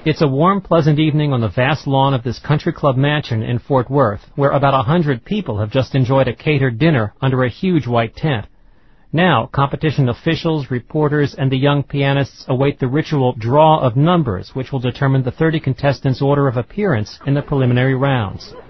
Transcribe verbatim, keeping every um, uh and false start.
It's a warm, pleasant evening on the vast lawn of this country club mansion in Fort Worth, where about a hundred people have just enjoyed a catered dinner under a huge white tent. Now, competition officials, reporters, and the young pianists await the ritual draw of numbers, which will determine the thirty contestants' order of appearance in the preliminary rounds.